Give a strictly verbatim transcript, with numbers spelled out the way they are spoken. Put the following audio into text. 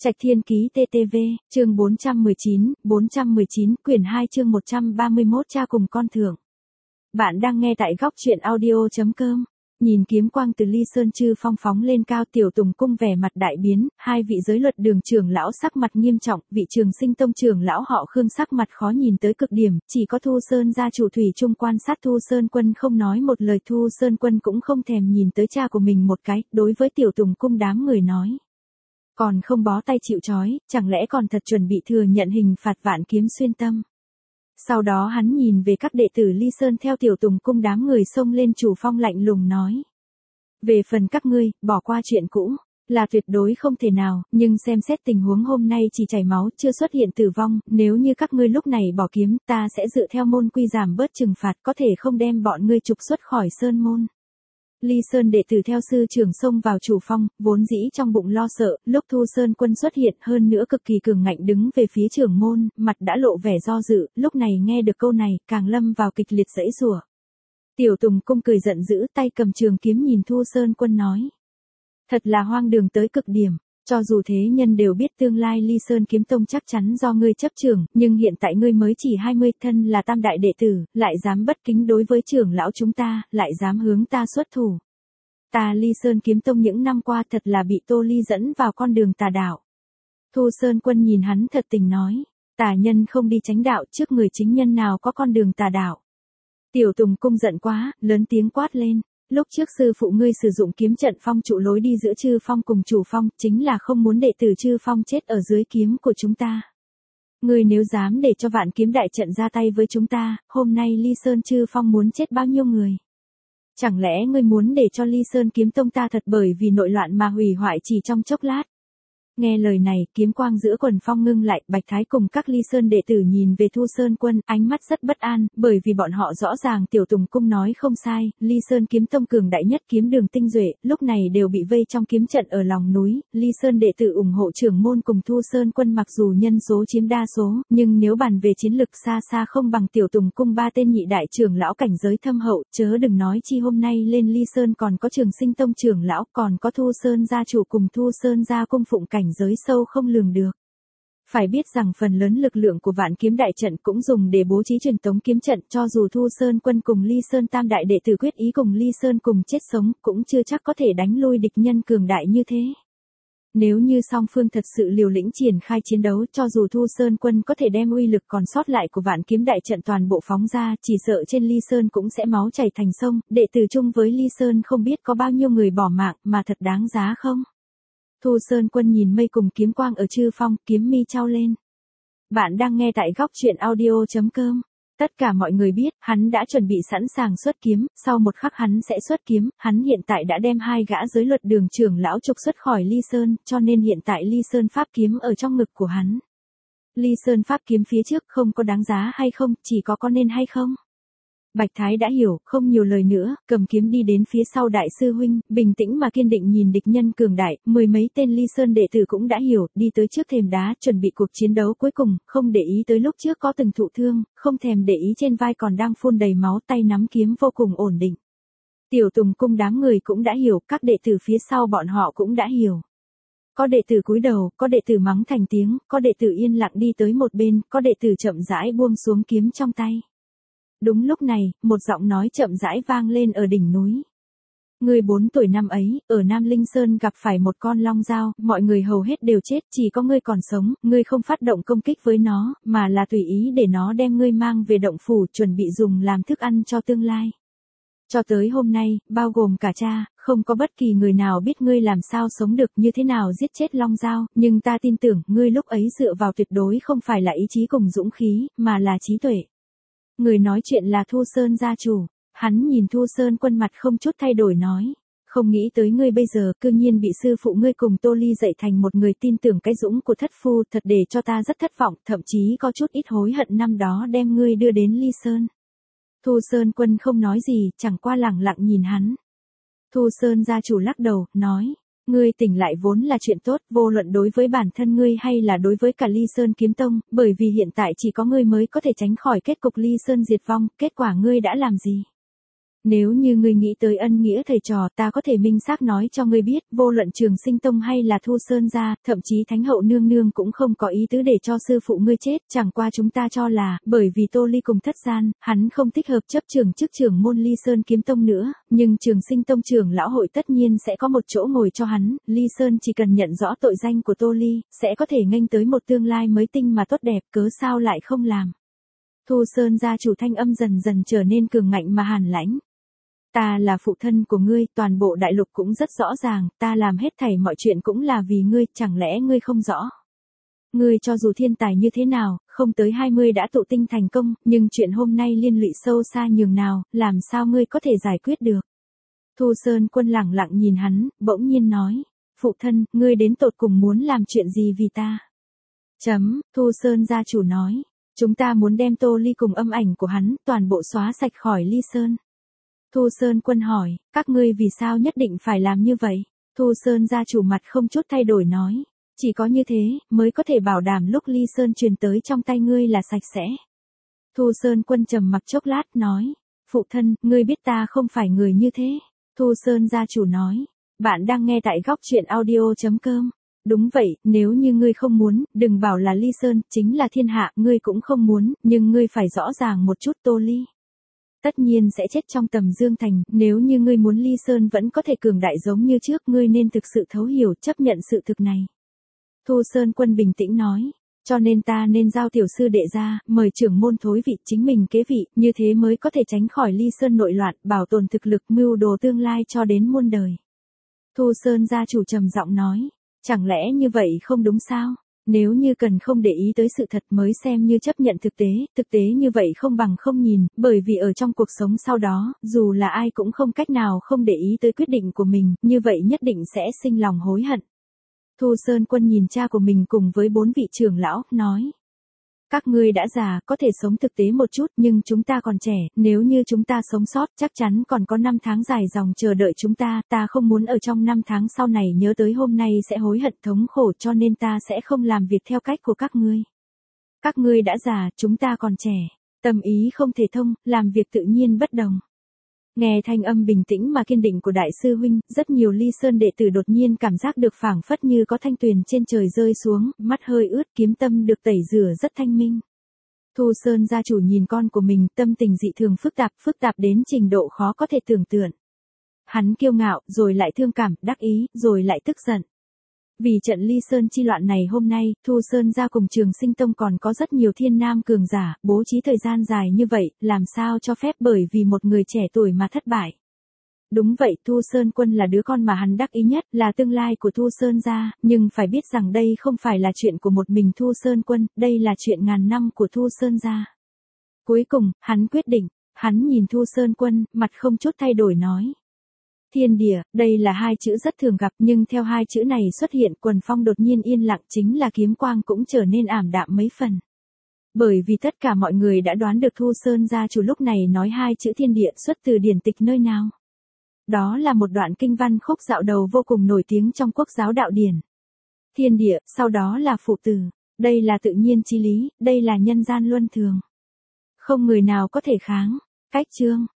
Trạch Thiên Ký tê tê vê, chương bốn trăm mười chín, bốn trăm mười chín, quyển hai chương một trăm ba mươi mốt cha cùng con thượng. Bạn đang nghe tại góc truyện audio chấm com. Nhìn kiếm quang từ Ly Sơn Chư Phong phóng lên cao, Tiểu Tùng cung vẻ mặt đại biến, hai vị giới luật đường trưởng lão sắc mặt nghiêm trọng, vị Trường Sinh Tông trưởng lão họ Khương sắc mặt khó nhìn tới cực điểm, chỉ có Thu Sơn gia chủ Thủy Trung quan sát Thu Sơn Quân không nói một lời. Thu Sơn Quân cũng không thèm nhìn tới cha của mình một cái, đối với Tiểu Tùng cung đám người nói. Còn không bó tay chịu trói, chẳng lẽ còn thật chuẩn bị thừa nhận hình phạt vạn kiếm xuyên tâm. Sau đó hắn nhìn về các đệ tử Ly Sơn theo Tiểu Tùng cung đám người xông lên chủ phong lạnh lùng nói. Về phần các ngươi, bỏ qua chuyện cũ, là tuyệt đối không thể nào, nhưng xem xét tình huống hôm nay chỉ chảy máu, chưa xuất hiện tử vong, nếu như các ngươi lúc này bỏ kiếm, ta sẽ dựa theo môn quy giảm bớt trừng phạt, có thể không đem bọn ngươi trục xuất khỏi Sơn môn. Ly Sơn đệ tử theo sư trưởng xông vào chủ phong, vốn dĩ trong bụng lo sợ, lúc Thu Sơn Quân xuất hiện hơn nữa cực kỳ cường ngạnh đứng về phía trưởng môn, mặt đã lộ vẻ do dự, lúc này nghe được câu này, càng lâm vào kịch liệt giãy giụa. Tiểu Tùng cung cười giận dữ, tay cầm trường kiếm nhìn Thu Sơn Quân nói. Thật là hoang đường tới cực điểm. Cho dù thế nhân đều biết tương lai Ly Sơn Kiếm Tông chắc chắn do ngươi chấp trưởng, nhưng hiện tại ngươi mới chỉ hai mươi, thân là tam đại đệ tử, lại dám bất kính đối với trưởng lão chúng ta, lại dám hướng ta xuất thủ. Ta Ly Sơn Kiếm Tông những năm qua thật là bị Tô Ly dẫn vào con đường tà đạo. Thu Sơn Quân nhìn hắn thật tình nói, tà nhân không đi chánh đạo, trước người chính nhân nào có con đường tà đạo. Tiểu Tùng cung giận quá, lớn tiếng quát lên. Lúc trước sư phụ ngươi sử dụng kiếm trận phong trụ lối đi giữa Chư Phong cùng chủ phong, chính là không muốn đệ tử Chư Phong chết ở dưới kiếm của chúng ta. Ngươi nếu dám để cho vạn kiếm đại trận ra tay với chúng ta, hôm nay Ly Sơn Chư Phong muốn chết bao nhiêu người? Chẳng lẽ ngươi muốn để cho Ly Sơn Kiếm Tông ta thật bởi vì nội loạn mà hủy hoại chỉ trong chốc lát? Nghe lời này, kiếm quang giữa quần phong ngưng lại, Bạch Thái cùng các Ly Sơn đệ tử nhìn về Thu Sơn Quân, ánh mắt rất bất an, bởi vì bọn họ rõ ràng Tiểu Tùng cung nói không sai, Ly Sơn Kiếm Tông cường đại nhất kiếm đường tinh duệ, lúc này đều bị vây trong kiếm trận ở lòng núi, Ly Sơn đệ tử ủng hộ trưởng môn cùng Thu Sơn Quân mặc dù nhân số chiếm đa số, nhưng nếu bàn về chiến lực xa xa không bằng Tiểu Tùng cung ba tên nhị đại trưởng lão cảnh giới thâm hậu, chớ đừng nói chi hôm nay lên Ly Sơn còn có Trường Sinh Tông trưởng lão, còn có Thu Sơn gia chủ cùng Thu Sơn gia cung phụng cảnh giới sâu không lường được. Phải biết rằng phần lớn lực lượng của vạn kiếm đại trận cũng dùng để bố trí truyền tống kiếm trận, cho dù Thu Sơn Quân cùng Ly Sơn tam đại đệ tử quyết ý cùng Ly Sơn cùng chết sống, cũng chưa chắc có thể đánh lui địch nhân cường đại như thế. Nếu như song phương thật sự liều lĩnh triển khai chiến đấu, cho dù Thu Sơn Quân có thể đem uy lực còn sót lại của vạn kiếm đại trận toàn bộ phóng ra, chỉ sợ trên Ly Sơn cũng sẽ máu chảy thành sông, đệ tử chung với Ly Sơn không biết có bao nhiêu người bỏ mạng, mà thật đáng giá không? Thu Sơn Quân nhìn mây cùng kiếm quang ở Chư Phong, kiếm mi chau lên. Bạn đang nghe tại góc truyện audio chấm com. Tất cả mọi người biết, hắn đã chuẩn bị sẵn sàng xuất kiếm, sau một khắc hắn sẽ xuất kiếm, hắn hiện tại đã đem hai gã giới luật đường trưởng lão trục xuất khỏi Ly Sơn, cho nên hiện tại Ly Sơn pháp kiếm ở trong ngực của hắn. Ly Sơn pháp kiếm phía trước không có đáng giá hay không, chỉ có có nên hay không. Bạch Thái đã hiểu, không nhiều lời nữa, cầm kiếm đi đến phía sau đại sư huynh, bình tĩnh mà kiên định nhìn địch nhân cường đại, mười mấy tên Ly Sơn đệ tử cũng đã hiểu, đi tới trước thềm đá, chuẩn bị cuộc chiến đấu cuối cùng, không để ý tới lúc trước có từng thụ thương, không thèm để ý trên vai còn đang phun đầy máu, tay nắm kiếm vô cùng ổn định. Tiểu Tùng cung đám người cũng đã hiểu, các đệ tử phía sau bọn họ cũng đã hiểu. Có đệ tử cúi đầu, có đệ tử mắng thành tiếng, có đệ tử yên lặng đi tới một bên, có đệ tử chậm rãi buông xuống kiếm trong tay. Đúng lúc này, một giọng nói chậm rãi vang lên ở đỉnh núi. Ngươi bốn tuổi năm ấy, ở Nam Linh Sơn gặp phải một con long dao, mọi người hầu hết đều chết, chỉ có ngươi còn sống, ngươi không phát động công kích với nó, mà là tùy ý để nó đem ngươi mang về động phủ, chuẩn bị dùng làm thức ăn cho tương lai. Cho tới hôm nay, bao gồm cả cha, không có bất kỳ người nào biết ngươi làm sao sống được, như thế nào giết chết long dao, nhưng ta tin tưởng, ngươi lúc ấy dựa vào tuyệt đối không phải là ý chí cùng dũng khí, mà là trí tuệ. Người nói chuyện là Thu Sơn gia chủ, hắn nhìn Thu Sơn Quân mặt không chút thay đổi nói, không nghĩ tới ngươi bây giờ cư nhiên bị sư phụ ngươi cùng Tô Ly dạy thành một người tin tưởng cái dũng của thất phu, thật để cho ta rất thất vọng, thậm chí có chút ít hối hận năm đó đem ngươi đưa đến Ly Sơn. Thu Sơn Quân không nói gì, chẳng qua lẳng lặng nhìn hắn. Thu Sơn gia chủ lắc đầu, nói, ngươi tỉnh lại vốn là chuyện tốt, vô luận đối với bản thân ngươi hay là đối với cả Ly Sơn Kiếm Tông, bởi vì hiện tại chỉ có ngươi mới có thể tránh khỏi kết cục Ly Sơn diệt vong, kết quả ngươi đã làm gì? Nếu như ngươi nghĩ tới ân nghĩa thầy trò, ta có thể minh xác nói cho ngươi biết, vô luận Trường Sinh Tông hay là Thu Sơn gia, thậm chí Thánh hậu nương nương cũng không có ý tứ để cho sư phụ ngươi chết, chẳng qua chúng ta cho là, bởi vì Tô Ly cùng thất gian, hắn không thích hợp chấp trưởng chức trưởng môn Ly Sơn Kiếm Tông nữa, nhưng Trường Sinh Tông trưởng lão hội tất nhiên sẽ có một chỗ ngồi cho hắn, Ly Sơn chỉ cần nhận rõ tội danh của Tô Ly, sẽ có thể nghênh tới một tương lai mới tinh mà tốt đẹp, cớ sao lại không làm. Thu Sơn gia chủ thanh âm dần dần trở nên cường ngạnh mà hàn lãnh. Ta là phụ thân của ngươi, toàn bộ đại lục cũng rất rõ ràng, ta làm hết thảy mọi chuyện cũng là vì ngươi, chẳng lẽ ngươi không rõ? Ngươi cho dù thiên tài như thế nào, không tới hai mươi đã tụ tinh thành công, nhưng chuyện hôm nay liên lụy sâu xa nhường nào, làm sao ngươi có thể giải quyết được? Thu Sơn Quân lẳng lặng nhìn hắn, bỗng nhiên nói, phụ thân, ngươi đến tột cùng muốn làm chuyện gì vì ta? Chấm, Thu Sơn gia chủ nói, chúng ta muốn đem Tô Ly cùng âm ảnh của hắn, toàn bộ xóa sạch khỏi Ly Sơn. Thu Sơn Quân hỏi, các ngươi vì sao nhất định phải làm như vậy? Thu Sơn gia chủ mặt không chút thay đổi nói, chỉ có như thế, mới có thể bảo đảm lúc Ly Sơn truyền tới trong tay ngươi là sạch sẽ. Thu Sơn Quân trầm mặc chốc lát nói, phụ thân, ngươi biết ta không phải người như thế. Thu Sơn gia chủ nói, bạn đang nghe tại góc truyện audio chấm com. Đúng vậy, nếu như ngươi không muốn, đừng bảo là Ly Sơn, chính là thiên hạ, ngươi cũng không muốn, nhưng ngươi phải rõ ràng một chút Tô Ly. Tất nhiên sẽ chết trong tầm Dương Thành, nếu như ngươi muốn Ly Sơn vẫn có thể cường đại giống như trước, ngươi nên thực sự thấu hiểu, chấp nhận sự thực này. Thu Sơn Quân bình tĩnh nói, cho nên ta nên giao tiểu sư đệ ra, mời trưởng môn thối vị chính mình kế vị, như thế mới có thể tránh khỏi Ly Sơn nội loạn, bảo tồn thực lực mưu đồ tương lai cho đến muôn đời. Thu Sơn gia chủ trầm giọng nói, chẳng lẽ như vậy không đúng sao? Nếu như cần không để ý tới sự thật mới xem như chấp nhận thực tế, thực tế như vậy không bằng không nhìn, bởi vì ở trong cuộc sống sau đó, dù là ai cũng không cách nào không để ý tới quyết định của mình, như vậy nhất định sẽ sinh lòng hối hận. Thu Sơn Quân nhìn cha của mình cùng với bốn vị trưởng lão, nói. Các ngươi đã già, có thể sống thực tế một chút, nhưng chúng ta còn trẻ, nếu như chúng ta sống sót, chắc chắn còn có năm tháng dài dòng chờ đợi chúng ta, ta không muốn ở trong năm tháng sau này nhớ tới hôm nay sẽ hối hận thống khổ, cho nên ta sẽ không làm việc theo cách của các ngươi. Các ngươi đã già, chúng ta còn trẻ, tâm ý không thể thông, làm việc tự nhiên bất đồng. Nghe thanh âm bình tĩnh mà kiên định của đại sư huynh, rất nhiều Ly Sơn đệ tử đột nhiên cảm giác được phảng phất như có thanh tuyền trên trời rơi xuống, mắt hơi ướt, kiếm tâm được tẩy rửa rất thanh minh. Thu Sơn gia chủ nhìn con của mình, tâm tình dị thường phức tạp, phức tạp đến trình độ khó có thể tưởng tượng. Hắn kiêu ngạo, rồi lại thương cảm, đắc ý, rồi lại tức giận. Vì trận Ly Sơn chi loạn này hôm nay, Thu Sơn gia cùng Trường Sinh Tông còn có rất nhiều thiên nam cường giả, bố trí thời gian dài như vậy, làm sao cho phép bởi vì một người trẻ tuổi mà thất bại. Đúng vậy, Thu Sơn Quân là đứa con mà hắn đắc ý nhất, là tương lai của Thu Sơn gia, nhưng phải biết rằng đây không phải là chuyện của một mình Thu Sơn Quân, đây là chuyện ngàn năm của Thu Sơn gia. Cuối cùng, hắn quyết định, hắn nhìn Thu Sơn Quân, mặt không chút thay đổi nói. Thiên địa, đây là hai chữ rất thường gặp, nhưng theo hai chữ này xuất hiện, quần phong đột nhiên yên lặng, chính là kiếm quang cũng trở nên ảm đạm mấy phần. Bởi vì tất cả mọi người đã đoán được Thu Sơn gia chủ lúc này nói hai chữ thiên địa xuất từ điển tịch nơi nào. Đó là một đoạn kinh văn khúc dạo đầu vô cùng nổi tiếng trong quốc giáo đạo điển. Thiên địa, sau đó là phụ tử, đây là tự nhiên chí lý, đây là nhân gian luân thường. Không người nào có thể kháng. Cách chương